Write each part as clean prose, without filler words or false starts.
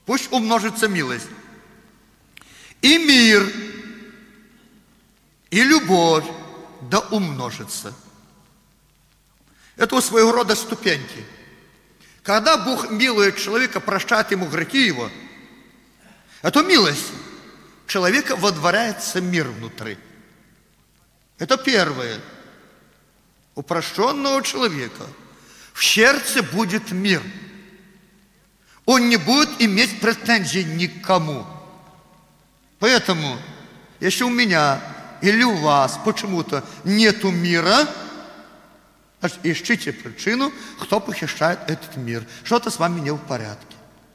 Пусть умножится милость. И мир, и любовь да умножится. Это вот своего рода ступеньки. Когда Бог милует человека, прощает ему грехи его, эту милость человека водворяется мир внутри. Это первое. У прощенного человека в сердце будет мир. Он не будет иметь претензий никому. Поэтому, если у меня или у вас почему-то нету мира, значит, ищите причину, кто похищает этот мир. Что-то с вами не в порядке.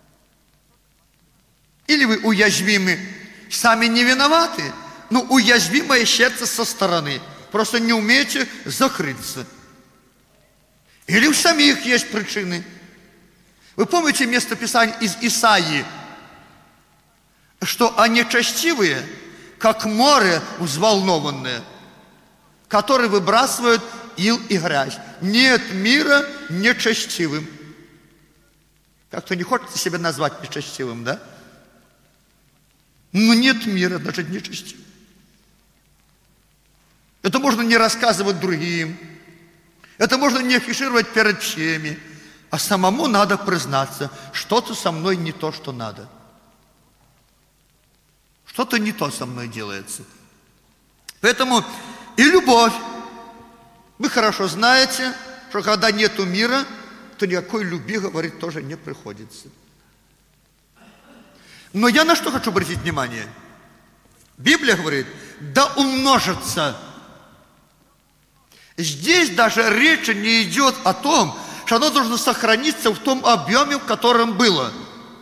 Или вы уязвимы, сами не виноваты, но уязвимое сердце со стороны. Просто не умеете закрыться. Или у самих есть причины. Вы помните местописание из Исаии, что они нечестивые, как море взволнованное, которые выбрасывают ил и грязь. Нет мира нечестивым. Как-то не хочется себя назвать нечестивым, да? Но нет мира, значит нечестивым. Это можно не рассказывать другим. Это можно не афишировать перед всеми. А самому надо признаться, что-то со мной не то, что надо. Что-то не то со мной делается. Поэтому и любовь. Вы хорошо знаете, что когда нету мира, то никакой любви говорить тоже не приходится. Но я на что хочу обратить внимание? Библия говорит, да умножится. Здесь даже речи не идет о том, что оно должно сохраниться в том объеме, в котором было.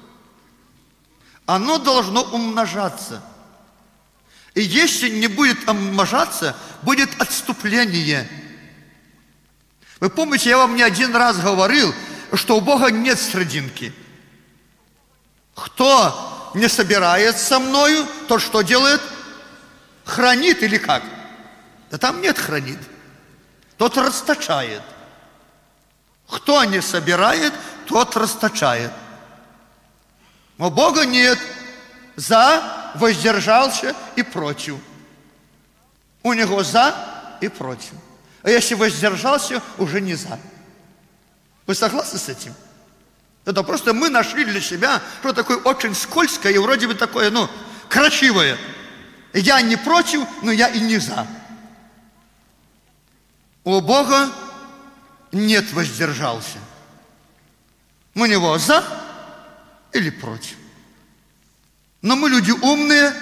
Оно должно умножаться. И если не будет умножаться, будет отступление. Вы помните, я вам не один раз говорил, что у Бога нет срединки. Кто не собирает со мною, тот что делает? Хранит или как? Да там нет хранит. Тот расточает. Кто не собирает, тот расточает. У Бога нет за, воздержался и против. У Него за и против. А если воздержался, уже не за. Вы согласны с этим? Это просто мы нашли для себя, что такое очень скользкое и вроде бы такое, красивое. Я не против, но я и не за. У Бога нет воздержался. У Него за или против. Но мы люди умные,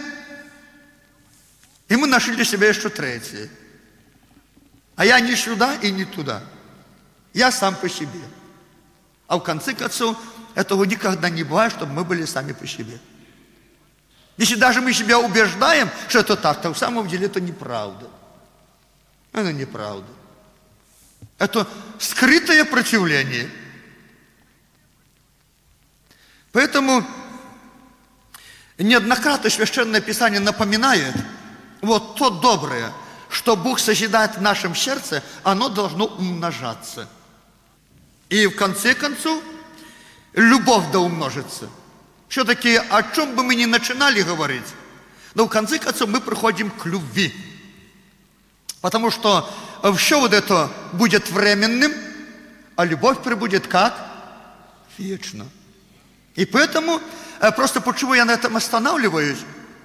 и мы нашли для себя еще третье. А я не сюда и не туда. Я сам по себе. А в конце концов, этого никогда не бывает, чтобы мы были сами по себе. Если даже мы себя убеждаем, что это так, то в самом деле это неправда. Это неправда. Это скрытое противление. Поэтому неоднократно Священное Писание напоминает, вот то доброе, что Бог созидает в нашем сердце, оно должно умножаться. И в конце концов, любовь да умножится. Все-таки о чем бы мы ни начинали говорить, но в конце концов мы приходим к любви. Потому что все вот это будет временным, а любовь прибудет как? Вечно. И поэтому, просто почему я на этом останавливаюсь?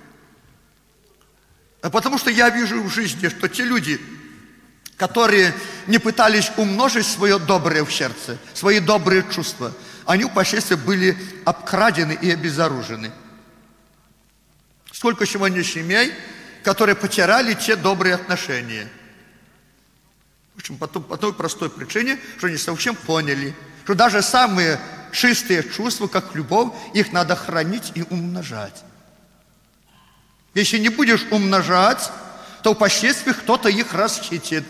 Потому что я вижу в жизни, что те люди, которые не пытались умножить свое доброе в сердце, свои добрые чувства, они впоследствии были обкрадены и обезоружены. Сколько сегодня семей, которые потеряли те добрые отношения. В общем, по той простой причине, что они совсем поняли, что даже самые чистые чувства, как любовь, их надо хранить и умножать. Если не будешь умножать, то впоследствии кто-то их расхитит.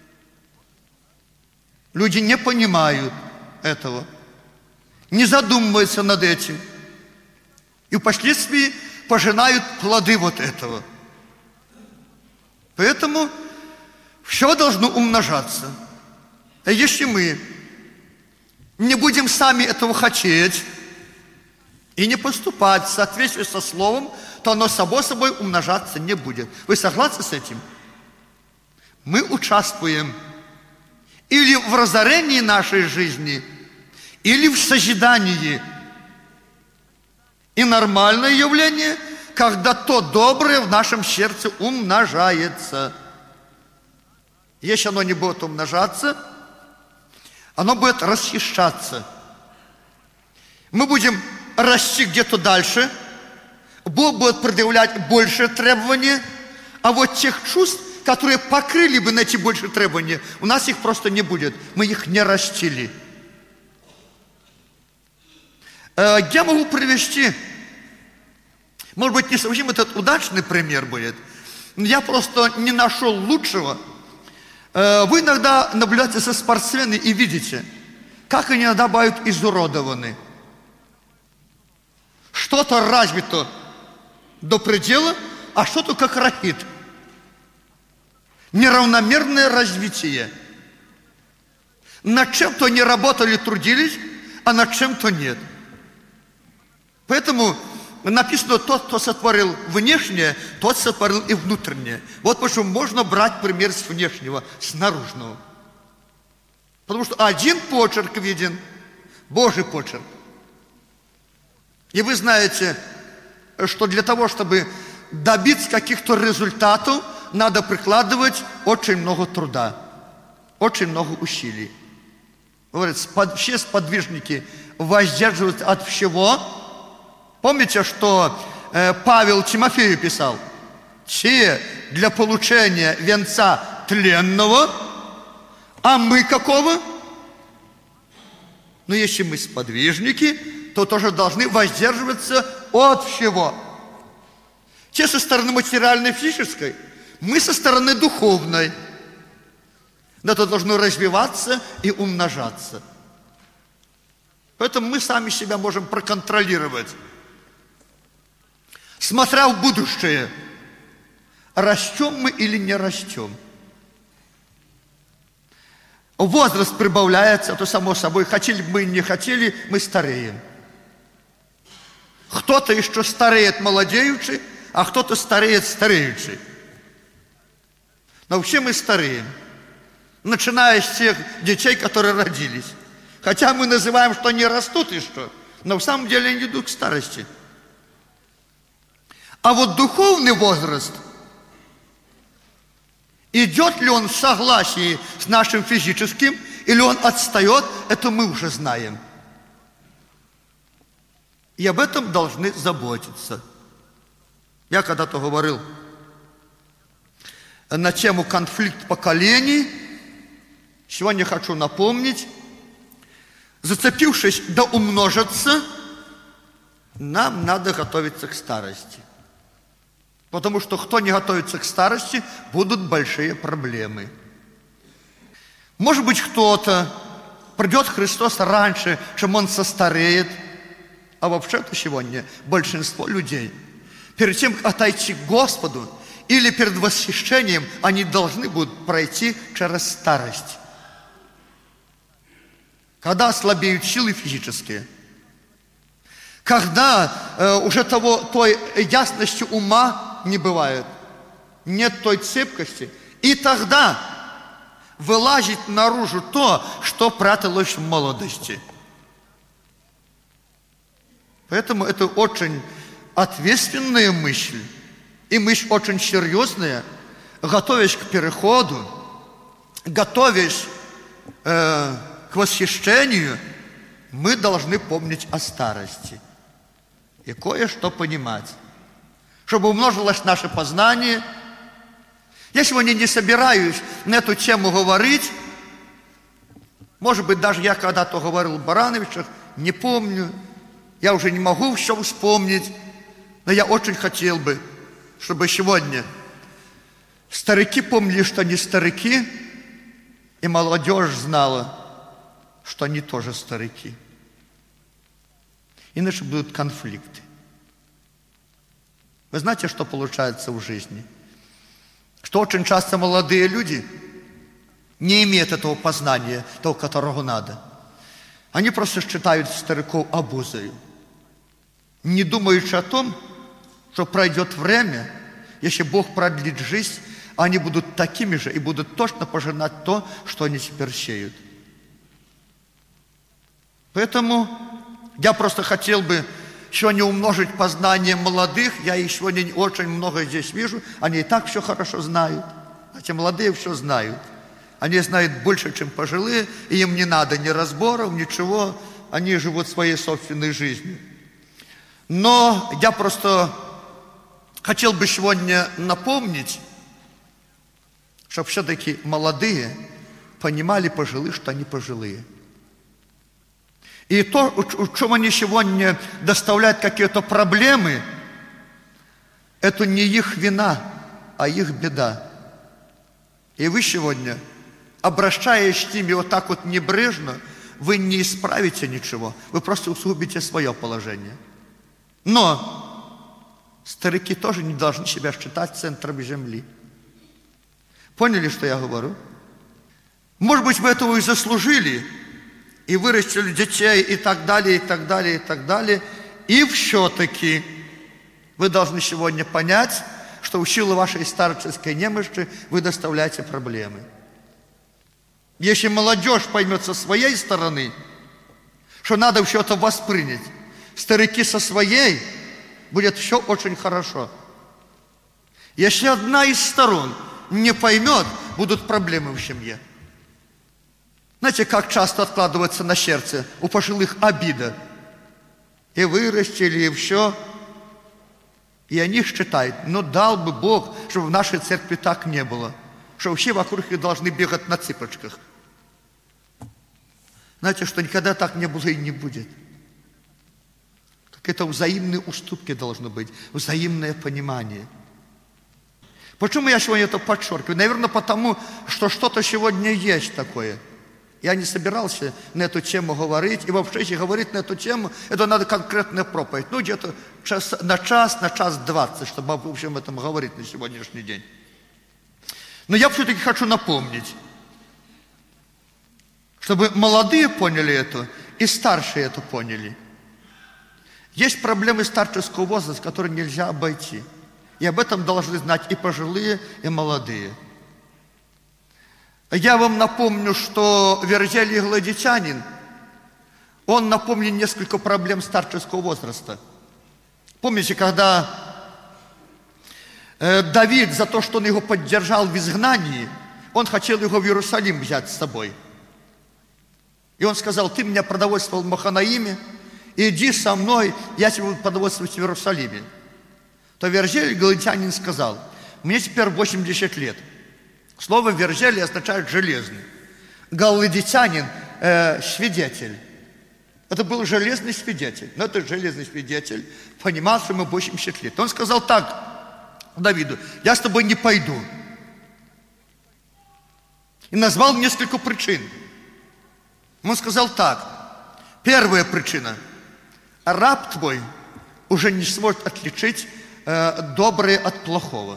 Люди не понимают этого, не задумываются над этим. И впоследствии пожинают плоды вот этого. Поэтому все должно умножаться. А если мы не будем сами этого хотеть и не поступать в соответствии со Словом, то оно само собой умножаться не будет. Вы согласны с этим? Мы участвуем или в разорении нашей жизни, или в созидании. И нормальное явление, когда то доброе в нашем сердце умножается. Если оно не будет умножаться, оно будет расхищаться. Мы будем расти где-то дальше, Бог будет предъявлять больше требования, а вот тех чувств, которые покрыли бы на эти большие требования, у нас их просто не будет. Мы их не растили. Я могу привести, может быть, не совсем этот удачный пример будет, но я просто не нашел лучшего. Вы иногда наблюдаете за спортсменами и видите, как они иногда бывают изуродованы. Что-то развито до предела, а что-то как ракет. Неравномерное развитие. Над чем-то они работали, трудились, а над чем-то нет. Поэтому написано, тот, кто сотворил внешнее, тот сотворил и внутреннее. Вот почему можно брать пример с внешнего, с наружного. Потому что один почерк виден, Божий почерк. И вы знаете, что для того, чтобы добиться каких-то результатов, надо прикладывать очень много труда, очень много усилий. Говорят, все сподвижники воздерживаются от всего. Помните, что Павел Тимофею писал? Все для получения венца тленного, а мы какого? Но если мы сподвижники, то тоже должны воздерживаться от всего. Те со стороны материальной, физической, мы со стороны духовной. Но это должно развиваться и умножаться. Поэтому мы сами себя можем проконтролировать. Смотря в будущее, растем мы или не растем. Возраст прибавляется, то само собой, хотели бы мы, не хотели, мы стареем. Кто-то еще стареет молодеючи, а кто-то стареет стареючи. Но все мы стареем, начиная с тех детей, которые родились. Хотя мы называем, что они растут и что, но в самом деле они идут к старости. А вот духовный возраст, идет ли он в согласии с нашим физическим, или он отстает, это мы уже знаем. И об этом должны заботиться. Я когда-то говорил на тему конфликт поколений. Сегодня хочу напомнить, зацепившись да умножиться, нам надо готовиться к старости. Потому что кто не готовится к старости, будут большие проблемы. Может быть, кто-то придет Христос раньше, чем он состареет. А вообще-то сегодня большинство людей перед тем, как отойти к Господу или перед восхищением, они должны будут пройти через старость. Когда ослабеют силы физические, когда уже той ясности ума не бывает, нет той цепкости, и тогда вылазит наружу то, что пряталось в молодости. Поэтому это очень ответственная мысль, и мысль очень серьезная. Готовясь к переходу, готовясь к восхищению, мы должны помнить о старости и кое-что понимать, чтобы умножилось наше познание. Я сегодня не собираюсь на эту тему говорить. Может быть, даже я когда-то говорил в Барановичах, не помню. Я уже не могу все вспомнить, но я очень хотел бы, чтобы сегодня старики помнили, что они старики, и молодежь знала, что они тоже старики. Иначе будут конфликты. Вы знаете, что получается в жизни? Что очень часто молодые люди не имеют этого познания, того, которого надо. Они просто считают стариков обузой. не думаючи о том, что пройдет время, если Бог продлит жизнь, они будут такими же и будут точно пожинать то, что они теперь сеют. Поэтому я просто хотел бы сегодня умножить познание молодых. Я их сегодня очень много здесь вижу. Они и так все хорошо знают. А те молодые все знают. Они знают больше, чем пожилые, и им не надо ни разборов, ничего. Они живут своей собственной жизнью. Но я просто хотел бы сегодня напомнить, чтобы все-таки молодые понимали пожилых, что они пожилые. И то, в чем они сегодня доставляют какие-то проблемы, это не их вина, а их беда. И вы сегодня, обращаясь с ними вот так вот небрежно, вы не исправите ничего, вы просто усугубите свое положение. Но старики тоже не должны себя считать центром земли. Поняли, что я говорю? Может быть, вы этого и заслужили, и вырастили детей, и так далее, и так далее, и так далее. И все-таки вы должны сегодня понять, что в силу вашей старческой немощи вы доставляете проблемы. Если молодежь поймет со своей стороны, что надо все это воспринять, старики со своей, будет все очень хорошо. Если одна из сторон не поймет, будут проблемы в семье. Знаете, как часто откладывается на сердце у пожилых обида. И вырастили, и все. И они считают, ну дал бы Бог, чтобы в нашей церкви так не было. Что все вокруг их должны бегать на цыпочках. Знаете, что никогда так не было и не будет. Так это взаимные уступки должны быть, взаимное понимание. Почему я сегодня это подчеркиваю? Наверное, потому, что что-то сегодня есть такое. Я не собирался на эту тему говорить. И вообще, если говорить на эту тему, это надо конкретная проповедь. Ну, где-то на час 20, чтобы обо всем этом говорить на сегодняшний день. Но я все-таки хочу напомнить, чтобы молодые поняли это, и старшие это поняли. Есть проблемы старческого возраста, которые нельзя обойти. И об этом должны знать и пожилые, и молодые. Я вам напомню, что Вержелий Гладитянин, он напомнил несколько проблем старческого возраста. Помните, когда Давид за то, что он его поддержал в изгнании, он хотел его в Иерусалим взять с собой. И он сказал: ты меня продовольствовал в Маханаиме, иди со мной, я тебя буду продовольствовать в Иерусалиме. То Вержелий Гладитянин сказал: мне теперь 80 лет. Слово «Вержелий» означает «железный». Галладитянин свидетель. Это был железный свидетель. Но этот железный свидетель понимал, что ему 80 лет. Он сказал так Давиду: я с тобой не пойду. И назвал несколько причин. Он сказал так: первая причина. Раб твой уже не сможет отличить доброе от плохого.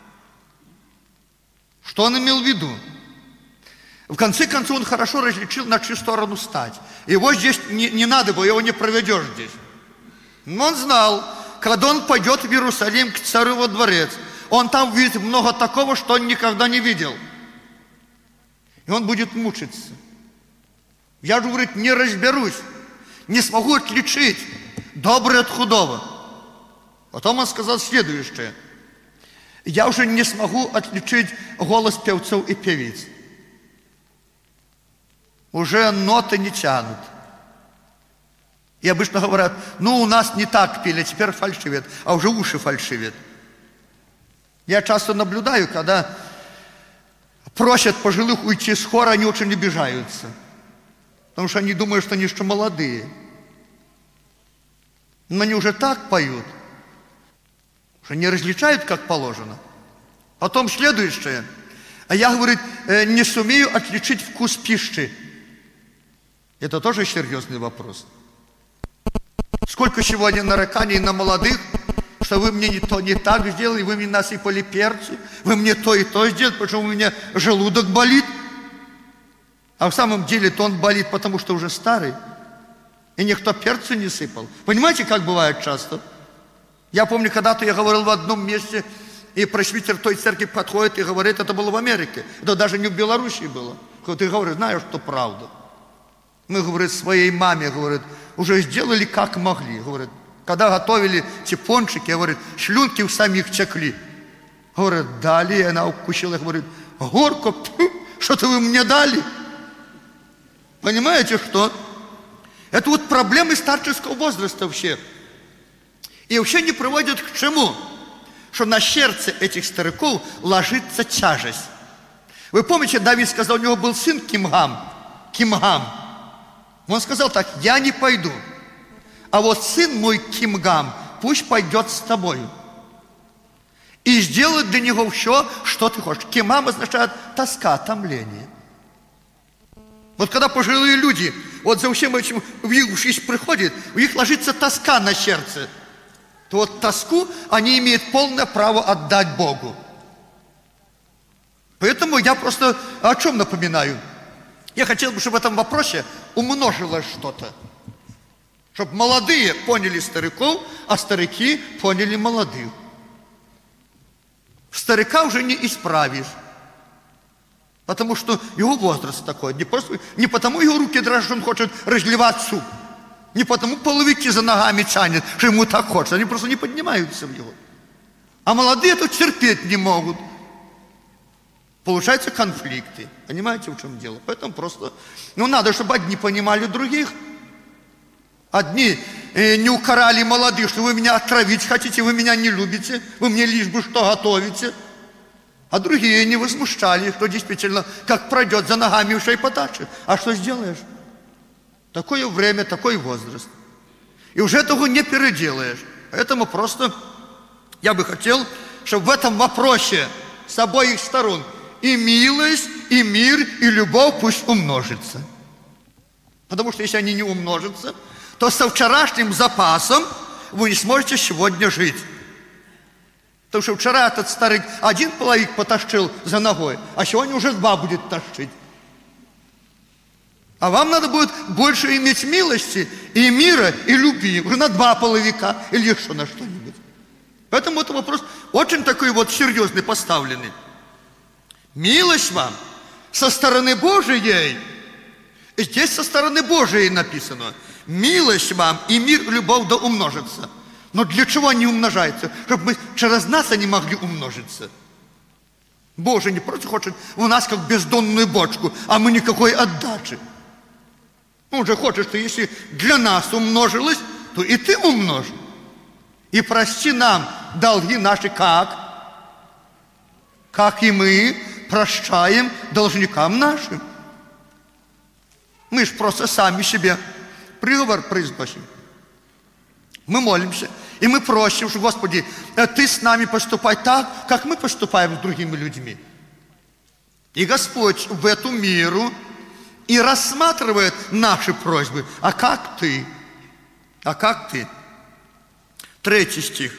Что он имел в виду? В конце концов, он хорошо различил, на чью сторону стать. Его здесь не надо было, его не проведешь здесь. Но он знал, когда он пойдет в Иерусалим к царю во дворец, он там видит много такого, что он никогда не видел. И он будет мучиться. Я же, говорит, не разберусь, не смогу отличить доброе от худого. Потом он сказал следующее: я уже не смогу отличить голос певцов и певиц. Уже ноты не тянут. И обычно говорят: ну, у нас не так пели, теперь фальшивят, а уже уши фальшивят. Я часто наблюдаю, когда просят пожилых уйти с хора, они очень обижаются. Потому что они думают, что они еще молодые. Но они уже так поют, что не различают, как положено. Потом следующее. А я, говорит, не сумею отличить вкус пищи. Это тоже серьезный вопрос. Сколько сегодня нареканий на молодых, что вы мне не то, не так сделали, вы мне насыпали перцу, вы мне то и то сделали, почему у меня желудок болит. А в самом деле-то он болит, потому что уже старый. И никто перцу не сыпал. Понимаете, как бывает часто? Я помню, когда-то я говорил в одном месте, и пресвитер той церкви подходит и говорит, это было в Америке. Это даже не в Белоруссии было. И говорит, знаешь, что правда. Мы, говорит, своей маме, говорит, уже сделали как могли. Говорит, когда готовили те пончики, говорит, слюнки у самих текли. Говорит, дали, и она укусила, говорит, горко, что-то вы мне дали. Понимаете, что? Это вот проблемы старческого возраста вообще. И вообще не приводят к чему? Что на сердце этих стариков ложится тяжесть. Вы помните, Давид сказал, у него был сын Кимгам. Он сказал так, я не пойду. А вот сын мой Кимгам, пусть пойдет с тобою. И сделает для него все, что ты хочешь. Кимгам означает тоска, томление. Вот когда пожилые люди, вот за всем этим в их жизнь приходит, у них ложится тоска на сердце, то вот тоску они имеют полное право отдать Богу. Поэтому я просто о чем напоминаю? Я хотел бы, чтобы в этом вопросе умножилось что-то. Чтобы молодые поняли стариков, а старики поняли молодых. Старика уже не исправишь. Потому что его возраст такой. Не потому его руки дрожат, что он хочет разливать суп. Не потому половики за ногами тянет, что ему так хочется. Они просто не поднимаются в него. А молодые это терпеть не могут. Получаются конфликты. Понимаете, в чем дело? Поэтому просто... надо, чтобы одни понимали других. Одни не укорали молодых, что вы меня отравить хотите, вы меня не любите, вы мне лишь бы что готовите. А другие не возмущали, что действительно, как пройдет за ногами ушей подачи. А что сделаешь? Такое время, такой возраст. И уже этого не переделаешь. Поэтому просто я бы хотел, чтобы в этом вопросе с обоих сторон и милость, и мир, и любовь пусть умножится. Потому что если они не умножатся, то со вчерашним запасом вы не сможете сегодня жить. Потому что вчера этот старик один половик потащил за ногой, а сегодня уже два будет тащить. А вам надо будет больше иметь милости и мира, и любви. Уже на два половика или еще на что-нибудь. Поэтому это вопрос очень такой вот серьезный поставленный. Милость вам со стороны Божией. И здесь со стороны Божией написано. Милость вам и мир, и любовь да умножится. Но для чего они умножаются? Чтобы мы через нас они могли умножиться. Боже не просто хочет у нас как бездонную бочку, а мы никакой отдачи. Он же хочет, что если для нас умножилось, то и ты умножь. И прости нам долги наши как и мы прощаем должникам нашим. Мы же просто сами себе приговор произносим. Мы молимся, и мы просим, что, Господи, Ты с нами поступай так, как мы поступаем с другими людьми. И Господь в эту меру и рассматривает наши просьбы. А как Ты? А как Ты? 3 стих.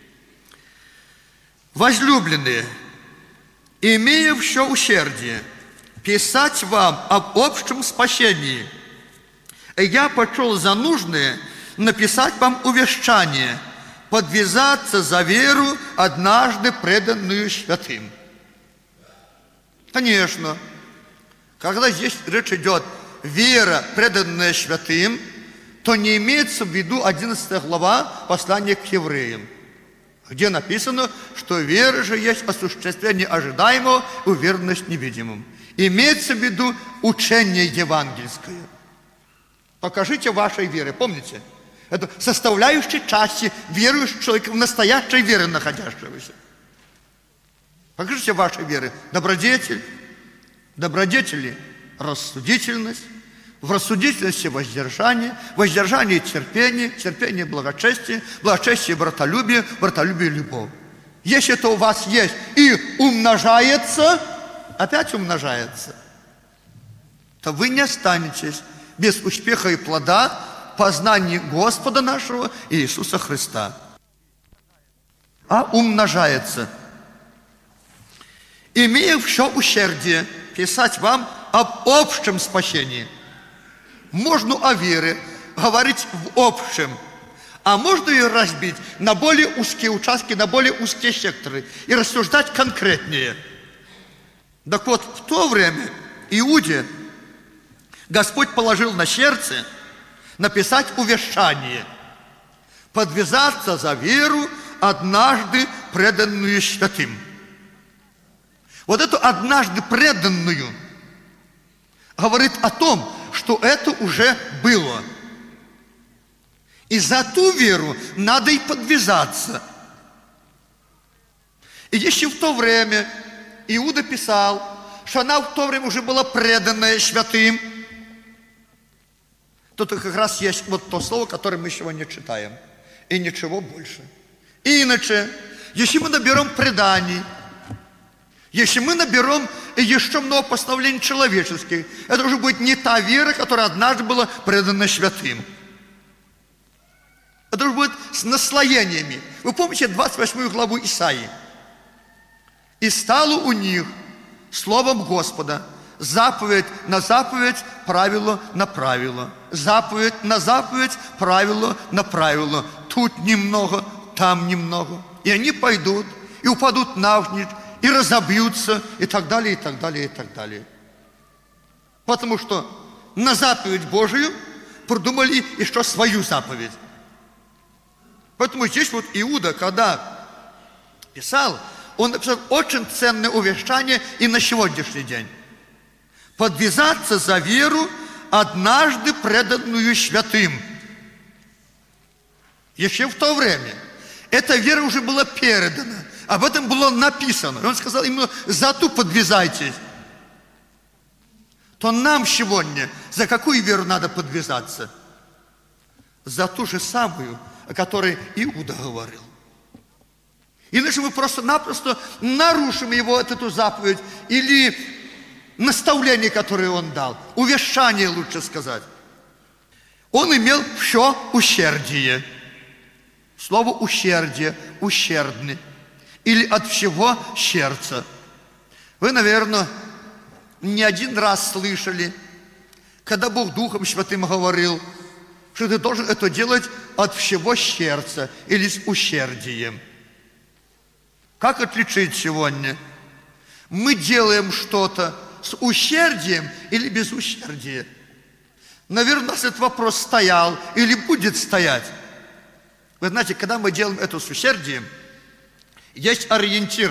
Возлюбленные, имея все усердие, писать вам об общем спасении, я почел за нужное написать вам увещание, подвязаться за веру, однажды преданную святым. Конечно, когда здесь речь идет вера, преданная святым, то не имеется в виду 11 глава послания к евреям, где написано, что вера же есть осуществление ожидаемого и уверенность невидимым. Имеется в виду учение евангельское. Покажите вашей веры, помните? Это составляющие части верующего человека в настоящей вере находящегося. Покажите вашей веры. Добродетели рассудительность, в рассудительности воздержание, воздержание терпение, терпение благочестие, благочестие братолюбие, братолюбие любовь. Если это у вас есть и умножается, опять умножается, то вы не останетесь без успеха и плода познания Господа нашего Иисуса Христа. А умножается. Имея все усердие писать вам об общем спасении. Можно о вере, говорить в общем, а можно ее разбить на более узкие участки, на более узкие секторы и рассуждать конкретнее. Так вот, в то время Иуде Господь положил на сердце написать увещание, подвязаться за веру, однажды преданную святым. Вот эту однажды преданную говорит о том, что это уже было. И за ту веру надо и подвязаться. И если в то время Иуда писал, что она в то время уже была преданная святым, то это как раз есть вот то слово, которое мы сегодня читаем. И ничего больше. Иначе, если мы наберем преданий, если мы наберем еще много постановлений человеческих, это уже будет не та вера, которая однажды была предана святым. Это уже будет с наслоениями. Вы помните 28 главу Исаии? «И стало у них словом Господа заповедь на заповедь, правило на правило. Заповедь на заповедь, правило на правило. Тут немного, там немного. И они пойдут, и упадут навзничь, и разобьются, и так далее, и так далее, и так далее». Потому что на заповедь Божию придумали еще свою заповедь. Поэтому здесь вот Иуда, когда писал, он написал очень ценное увещание и на сегодняшний день. Подвязаться за веру, однажды преданную святым. Еще в то время эта вера уже была передана, об этом было написано. И он сказал именно: за ту подвязайтесь. То нам сегодня за какую веру надо подвязаться? За ту же самую, о которой Иуда говорил. Иначе мы просто-напросто нарушим его эту заповедь или наставление, которое он дал. Увещание, лучше сказать. Он имел все усердие. Слово усердие, ущердный. Или от всего сердца. Вы, наверное, не один раз слышали, когда Бог Духом Святым говорил, что ты должен это делать от всего сердца или с усердием. Как отличить сегодня? Мы делаем что-то с усердием или без усердия? Наверное, у нас этот вопрос стоял или будет стоять. Вы знаете, когда мы делаем это с усердием, есть ориентир.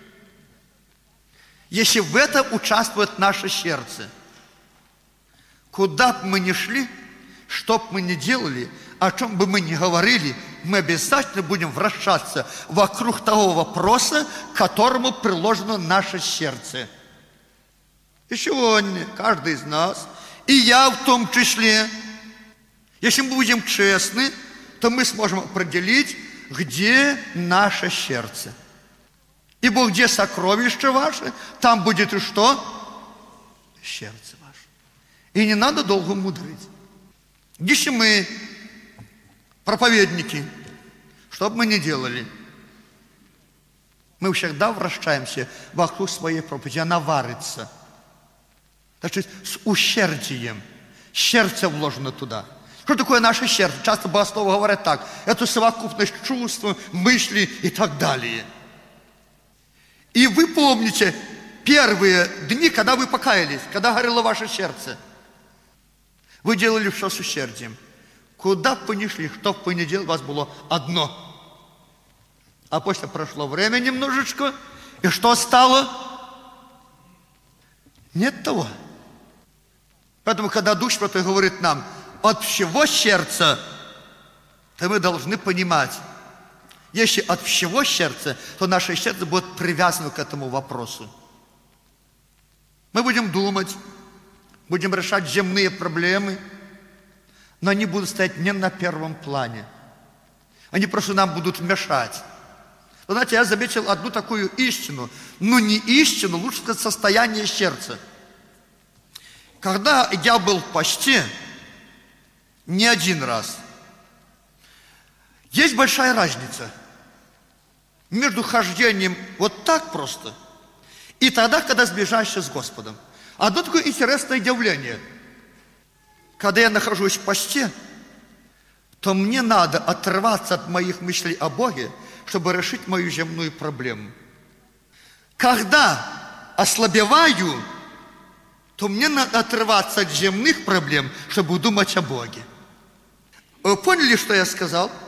Если в этом участвует наше сердце, куда бы мы ни шли, что бы мы ни делали, о чем бы мы ни говорили, мы обязательно будем вращаться вокруг того вопроса, к которому приложено наше сердце. И сегодня каждый из нас, и я в том числе, если мы будем честны, то мы сможем определить, где наше сердце. Ибо где сокровище ваше, там будет и что? Сердце ваше. И не надо долго мудрить. Если мы проповедники, что бы мы ни делали, мы всегда вращаемся вокруг своей проповеди, она варится. Значит, с усердием. Сердце вложено туда. Что такое наше сердце? Часто богословы говорят так: это совокупность чувств, мыслей и так далее. И вы помните первые дни, когда вы покаялись, когда горело ваше сердце. Вы делали все с усердием. Куда бы вы ни шли, что бы вы ни делали, у вас было одно. А после прошло время немножечко, и что стало? Нет того. Поэтому, когда Дух Святой говорит нам от всего сердца, то мы должны понимать, если от всего сердца, то наше сердце будет привязано к этому вопросу. Мы будем думать, будем решать земные проблемы, но они будут стоять не на первом плане. Они просто нам будут мешать. Вы знаете, я заметил одну такую истину. Ну, не истину, лучше сказать, состояние сердца. Когда я был в посте, не один раз, есть большая разница между хождением вот так просто и тогда, когда сближаешься с Господом. Одно такое интересное явление. Когда я нахожусь в посте, то мне надо оторваться от моих мыслей о Боге, чтобы решить мою земную проблему. Когда ослабеваю, то мне надо отрываться от земных проблем, чтобы думать о Боге. Вы поняли, что я сказал?